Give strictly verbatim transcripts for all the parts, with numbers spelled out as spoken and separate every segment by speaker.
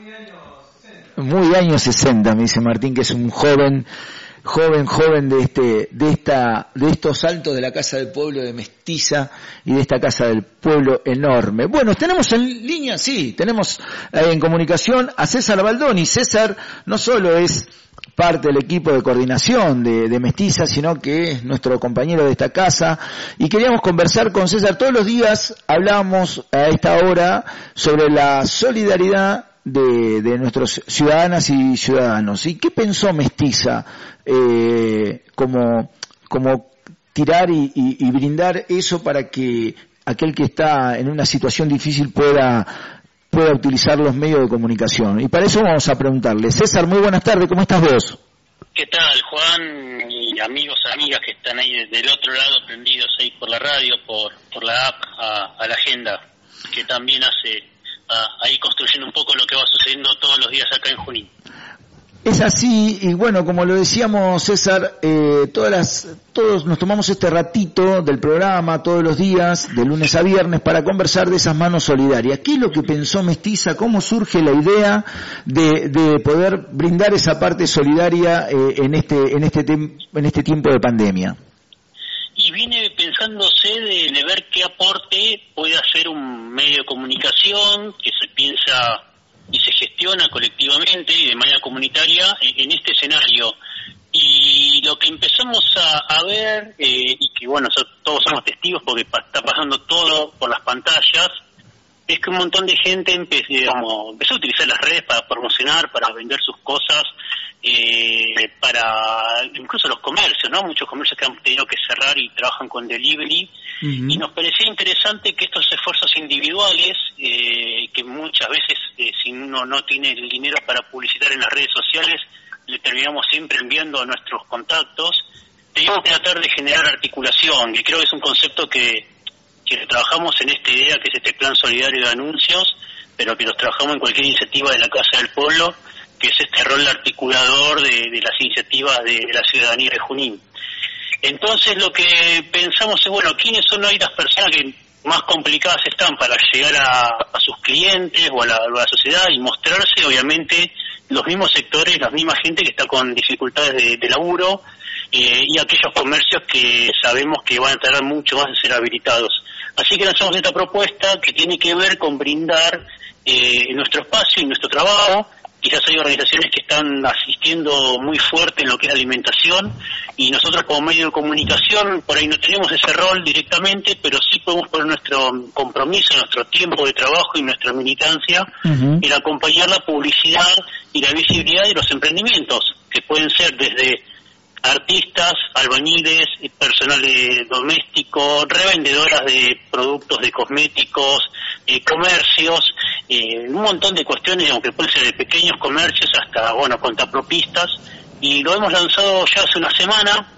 Speaker 1: Muy años sesenta, me dice Martín, que es un joven, joven, joven de este, de esta, de estos altos de la Casa del Pueblo de Mestiza y de esta Casa del Pueblo enorme. Bueno, tenemos en línea, sí, tenemos eh, en comunicación a César Baldoni. César no solo es parte del equipo de coordinación de, de Mestiza, sino que es nuestro compañero de esta casa, y queríamos conversar con César. Todos los días hablábamos a esta hora sobre la solidaridad de, de nuestros ciudadanas y ciudadanos. ¿Y qué pensó Mestiza eh, como, como tirar y, y, y brindar eso para que aquel que está en una situación difícil pueda pueda utilizar los medios de comunicación? Y para eso vamos a preguntarle. César, muy buenas tardes, ¿cómo estás vos?
Speaker 2: ¿Qué tal, Juan? Y amigos, amigas que están ahí del otro lado, prendidos ahí por la radio, por por la app, a, a la agenda, que también hace a, ahí construyendo un poco lo que va sucediendo todos los días acá en Junín.
Speaker 1: Es así, y bueno, como lo decíamos, César, eh, todas las, todos nos tomamos este ratito del programa todos los días, de lunes a viernes, para conversar de esas manos solidarias. ¿Qué es lo que pensó Mestiza? ¿Cómo surge la idea de, de poder brindar esa parte solidaria eh, en este, en este, tem- en este tiempo de pandemia?
Speaker 2: Y viene pensándose de, de ver qué aporte puede hacer un medio de comunicación que se piensa y se gestiona colectivamente y de manera comunitaria en este escenario. Y lo que empezamos a, a ver, eh, y que bueno, so, todos somos testigos porque pa, está pasando todo por las pantallas, es que un montón de gente empezó, digamos, empezó a utilizar las redes para promocionar, para vender sus cosas, eh, para incluso los comercios, ¿no? Muchos comercios que han tenido que cerrar y trabajan con delivery. Uh-huh. Y nos parecía interesante que estos esfuerzos individuales, eh, que muchas veces eh, si uno no tiene el dinero para publicitar en las redes sociales, le terminamos siempre enviando a nuestros contactos, debemos tratar de generar articulación, que creo que es un concepto que, que trabajamos en esta idea que es este plan solidario de anuncios, pero que los trabajamos en cualquier iniciativa de la Casa del Pueblo, que es este rol articulador de, de las iniciativas de, de la ciudadanía de Junín. Entonces lo que pensamos es, bueno, ¿quiénes son hoy las personas que más complicadas están para llegar a, a sus clientes o a la, a la sociedad y mostrarse? Obviamente los mismos sectores, la misma gente que está con dificultades de, de laburo eh, y aquellos comercios que sabemos que van a tardar mucho más en ser habilitados. Así que lanzamos esta propuesta que tiene que ver con brindar eh, nuestro espacio y nuestro trabajo. Quizás hay organizaciones que están asistiendo muy fuerte en lo que es alimentación y nosotros como medio de comunicación por ahí no tenemos ese rol directamente, pero sí podemos poner nuestro compromiso, nuestro tiempo de trabajo y nuestra militancia uh-huh. en acompañar la publicidad y la visibilidad de los emprendimientos, que pueden ser desde artistas, albañiles, personal de doméstico, revendedoras de productos de cosméticos, eh, comercios, eh, un montón de cuestiones, aunque pueden ser de pequeños comercios hasta, bueno, contapropistas, y lo hemos lanzado ya hace una semana.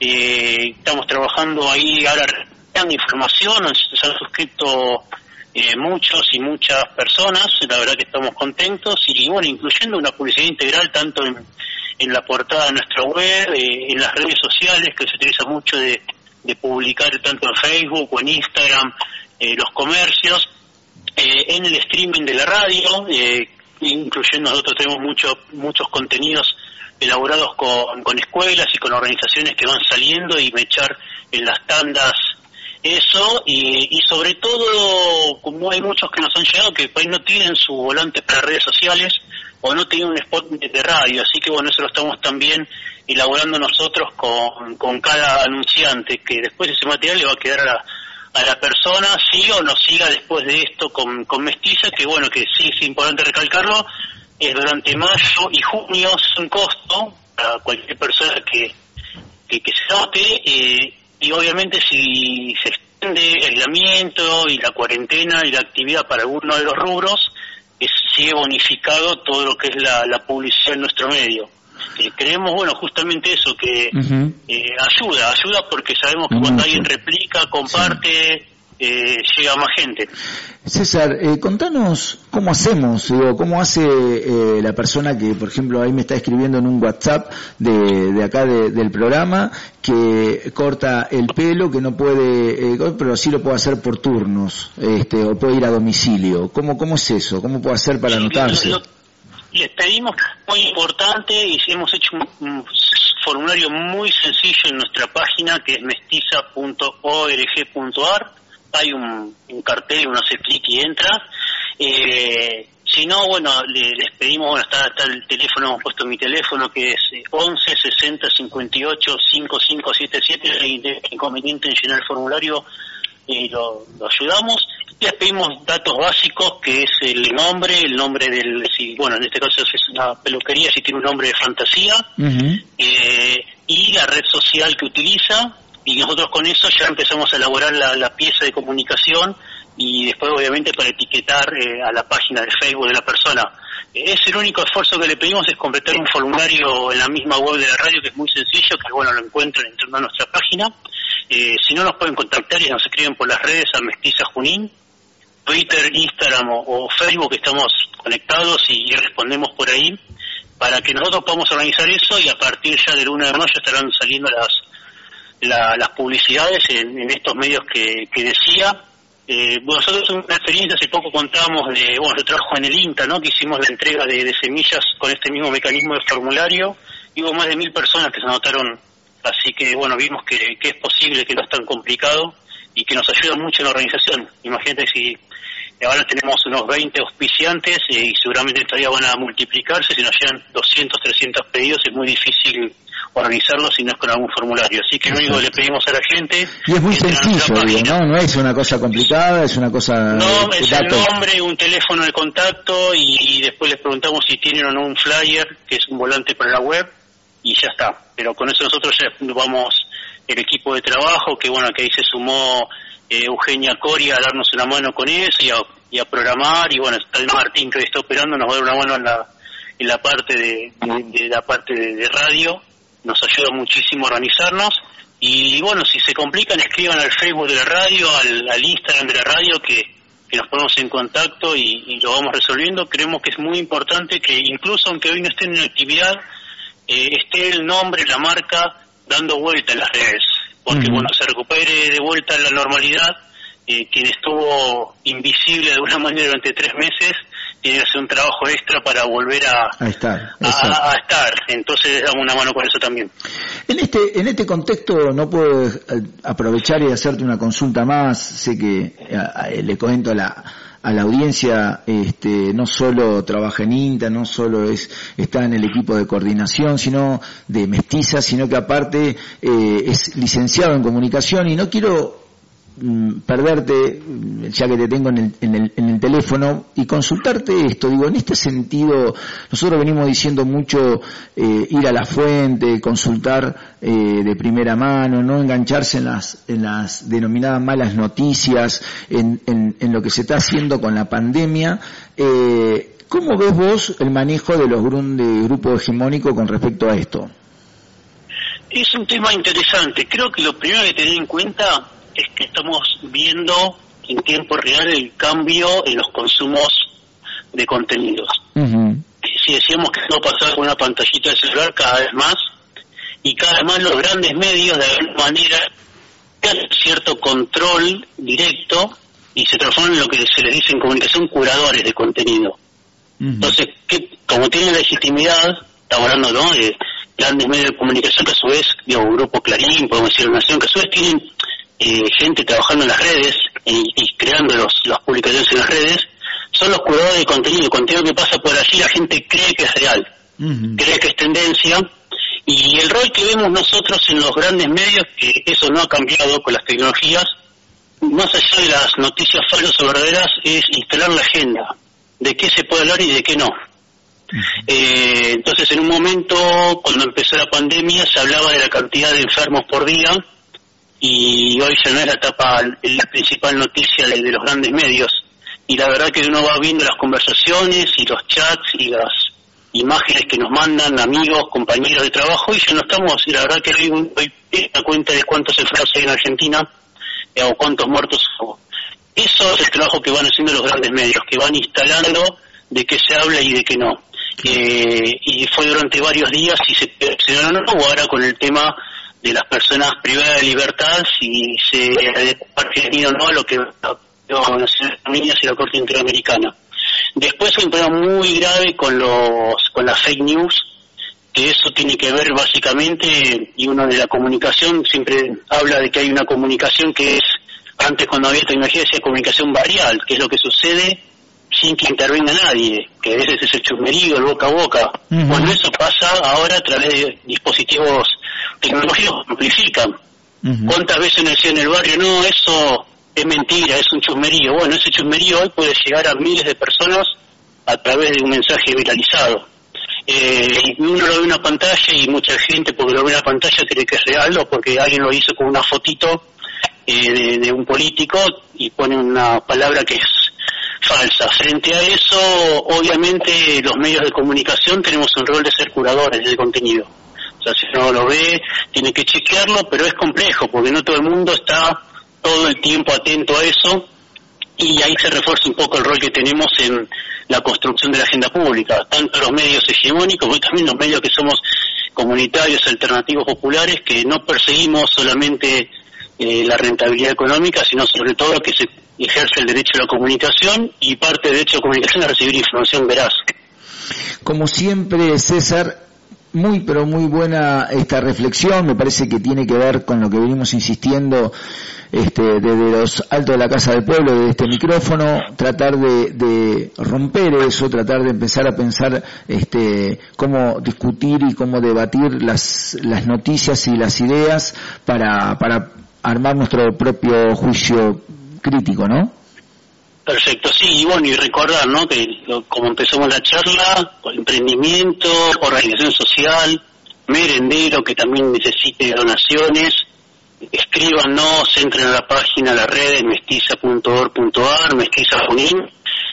Speaker 2: Eh, estamos trabajando ahí ahora dando información, se han suscrito eh, muchos y muchas personas, la verdad que estamos contentos, y bueno, incluyendo una publicidad integral tanto en en la portada de nuestra web, eh, en las redes sociales, que se utiliza mucho de, de publicar tanto en Facebook o en Instagram, eh, los comercios, eh, en el streaming de la radio, eh, incluyendo nosotros tenemos mucho, muchos contenidos elaborados con, con escuelas y con organizaciones que van saliendo y mechar en las tandas eso, y, y sobre todo, como hay muchos que nos han llegado que pues, no tienen su volante para redes sociales, o no tiene un spot de radio, así que bueno, eso lo estamos también elaborando nosotros con, con cada anunciante, que después ese material le va a quedar a la, a la persona, siga o no siga después de esto con, con Mestiza, que bueno, que sí es importante recalcarlo, es durante mayo y junio, es un costo para cualquier persona que, que, que se note, eh, y obviamente si se extiende el aislamiento y la cuarentena y la actividad para alguno de los rubros, es, sigue bonificado todo lo que es la, la publicidad en nuestro medio. Eh, creemos, bueno, justamente eso, que uh-huh. eh, ayuda, ayuda porque sabemos que uh-huh. cuando alguien replica, comparte, sí. eh, llega a más gente.
Speaker 1: César, eh, contanos cómo hacemos, digo, cómo hace eh, la persona que, por ejemplo, ahí me está escribiendo en un WhatsApp de, de acá de, del programa, que corta el pelo, que no puede, eh, pero sí lo puede hacer por turnos, este, o puede ir a domicilio. ¿Cómo, cómo es eso? ¿Cómo puede hacer para anotarse?
Speaker 2: Lo, les pedimos, muy importante, y hemos hecho un, un formulario muy sencillo en nuestra página, que es mestiza punto org punto ar. Hay un, un cartel, uno hace clic y entra. Eh, si no, bueno, le, les pedimos, bueno, está, está el teléfono, hemos puesto mi teléfono, que es once sesenta cincuenta y ocho cincuenta y cinco setenta y siete, si hay inconveniente en llenar el formulario, y lo, lo ayudamos. Les pedimos datos básicos, que es el nombre, el nombre del, si, bueno, en este caso es una peluquería, si tiene un nombre de fantasía, uh-huh. eh, y la red social que utiliza, y nosotros con eso ya empezamos a elaborar la, la pieza de comunicación, y después obviamente para etiquetar eh, a la página de Facebook de la persona. Eh, es el único esfuerzo que le pedimos, es completar un formulario en la misma web de la radio, que es muy sencillo, que bueno, lo encuentran entrando a nuestra página. Eh, si no, nos pueden contactar y nos escriben por las redes a Mestiza Junín, Twitter, Instagram o, o Facebook, estamos conectados y, y respondemos por ahí, para que nosotros podamos organizar eso, y a partir ya del uno de mayo estarán saliendo las la, las publicidades en, en estos medios que, que decía. Eh, bueno, nosotros en una experiencia hace poco contábamos de, bueno, yo trabajo en el INTA, ¿no?, que hicimos la entrega de, de semillas con este mismo mecanismo de formulario, y hubo más de mil personas que se anotaron, así que bueno, vimos que, que es posible, que no es tan complicado, y que nos ayuda mucho en la organización. Imagínate si ahora tenemos unos veinte auspiciantes, eh, y seguramente todavía van a multiplicarse, si nos llegan doscientos, trescientos pedidos, es muy difícil organizarlo si no es con algún formulario. Así que lo único que le pedimos a la gente...
Speaker 1: Y es muy sencillo, digo, ¿no? No es una cosa complicada, es una cosa...
Speaker 2: No, es el nombre, un teléfono de contacto, y, y después les preguntamos si tienen o no un flyer, que es un volante para la web, y ya está. Pero con eso nosotros ya vamos, el equipo de trabajo, que bueno, que ahí se sumó eh, Eugenia Coria a darnos una mano con eso, y a, y a programar, y bueno, está el Martín que está operando, nos va a dar una mano en la, en la parte de, de, de la parte de, de radio. Nos ayuda muchísimo a organizarnos, y bueno, si se complican, escriban al Facebook de la radio, al, al Instagram de la radio, que, que nos ponemos en contacto y, y lo vamos resolviendo. Creemos que es muy importante que incluso aunque hoy no estén en actividad, eh, esté el nombre, la marca, dando vuelta en las redes, porque uh-huh. bueno, se recupere de vuelta la normalidad. Eh, quien estuvo invisible de alguna manera durante tres meses tiene que hacer un trabajo extra para volver a,
Speaker 1: a, estar,
Speaker 2: a, a estar. Entonces damos una mano con eso también.
Speaker 1: En este en este contexto no puedo aprovechar y hacerte una consulta más. Sé que a, a, le comento a la a la audiencia, este, no solo trabaja en INTA, no solo es está en el equipo de coordinación, sino de Mestiza, sino que aparte eh, es licenciado en comunicación, y no quiero perderte, ya que te tengo en el, en el, en el teléfono, y consultarte esto. Digo, en este sentido, nosotros venimos diciendo mucho eh, ir a la fuente, consultar eh, de primera mano, no engancharse en las en las denominadas malas noticias, en, en, en lo que se está haciendo con la pandemia. Eh, ¿Cómo ves vos el manejo de los de grupos hegemónicos con respecto a esto?
Speaker 2: Es un tema interesante. Creo que lo primero que tener en cuenta es que estamos viendo en tiempo real el cambio en los consumos de contenidos. Uh-huh. Si decíamos que no pasaba con una pantallita de celular, cada vez más, y cada vez más los grandes medios de alguna manera tienen cierto control directo y se transforman en lo que se les dice en comunicación curadores de contenido. Uh-huh. Entonces, que como tienen legitimidad, estamos hablando, ¿no?, de grandes medios de comunicación que a su vez, digo, Grupo Clarín, podemos decir Nación, que a su vez tienen Eh, gente trabajando en las redes y, y creando los, las publicaciones en las redes, son los curadores de contenido. El contenido que pasa por allí la gente cree que es real, uh-huh. cree que es tendencia, y el rol que vemos nosotros en los grandes medios, que eso no ha cambiado con las tecnologías, más allá de las noticias falsas o verdaderas, es instalar la agenda de qué se puede hablar y de qué no. Uh-huh. Eh, entonces, en un momento, cuando empezó la pandemia, se hablaba de la cantidad de enfermos por día, y hoy ya no es la etapa, la principal noticia de, de los grandes medios, y la verdad que uno va viendo las conversaciones y los chats y las imágenes que nos mandan amigos, compañeros de trabajo, y ya no estamos, y la verdad que hoy me da cuenta de cuántos enfermos hay en Argentina, eh, o cuántos muertos. Eso es el trabajo que van haciendo los grandes medios, que van instalando de qué se habla y de qué no. Eh, y fue durante varios días, y se seleccionó no, o ahora con el tema de las personas privadas de libertad, si se ha tenido o no lo que las Naciones Unidas y la Corte Interamericana. Después hay un problema muy grave con los con las fake news, que eso tiene que ver básicamente, y uno de la comunicación siempre habla de que hay una comunicación que es, antes cuando había tecnología decía comunicación varial, que es lo que sucede sin que intervenga nadie, que a veces es el chusmerío, el boca a boca. Uh-huh. Bueno, eso pasa ahora a través de dispositivos tecnológicos que amplifican. Uh-huh. ¿Cuántas veces me decía en el barrio, no, eso es mentira, es un chusmerío? Bueno, ese chusmerío hoy puede llegar a miles de personas a través de un mensaje viralizado. Eh, uno lo ve en una pantalla y mucha gente, porque lo ve en una pantalla, cree que es real o porque alguien lo hizo con una fotito eh, de, de un político y pone una palabra que es falsa. Frente a eso, obviamente, los medios de comunicación tenemos un rol de ser curadores de contenido. O sea, si uno lo ve, tiene que chequearlo, pero es complejo, porque no todo el mundo está todo el tiempo atento a eso, y ahí se refuerza un poco el rol que tenemos en la construcción de la agenda pública, tanto los medios hegemónicos, como también los medios que somos comunitarios, alternativos, populares, que no perseguimos solamente eh, la rentabilidad económica, sino sobre todo que se ejerce el derecho a la comunicación, y parte del derecho a la comunicación es recibir información veraz.
Speaker 1: Como siempre, César, muy pero muy buena esta reflexión, me parece que tiene que ver con lo que venimos insistiendo este, desde los altos de la Casa del Pueblo, desde este micrófono, tratar de, de romper eso, tratar de empezar a pensar este, cómo discutir y cómo debatir las, las noticias y las ideas para, para armar nuestro propio juicio crítico, ¿no?
Speaker 2: Perfecto, sí, y bueno, y recordar, ¿no?, que lo, como empezamos la charla, emprendimiento, organización social, merendero que también necesite donaciones, escríbanos, entren a la página, a la red mestiza punto org punto ar, Mestiza Junín,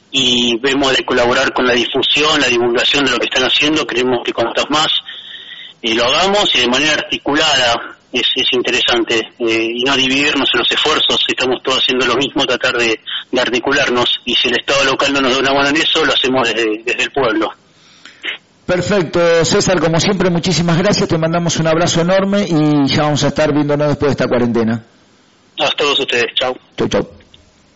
Speaker 2: y vemos de colaborar con la difusión, la divulgación de lo que están haciendo. Creemos que cuantas más eh, lo hagamos y de manera articulada, es, es interesante, eh, y no dividirnos en los esfuerzos. Estamos todos haciendo lo mismo, tratar de, de articularnos, y si el Estado local no nos da una mano en eso, lo hacemos desde, desde el pueblo.
Speaker 1: Perfecto, César, como siempre, muchísimas gracias, te mandamos un abrazo enorme y ya vamos a estar viéndonos después de esta cuarentena.
Speaker 2: A todos ustedes, chau.
Speaker 1: Chau, chau.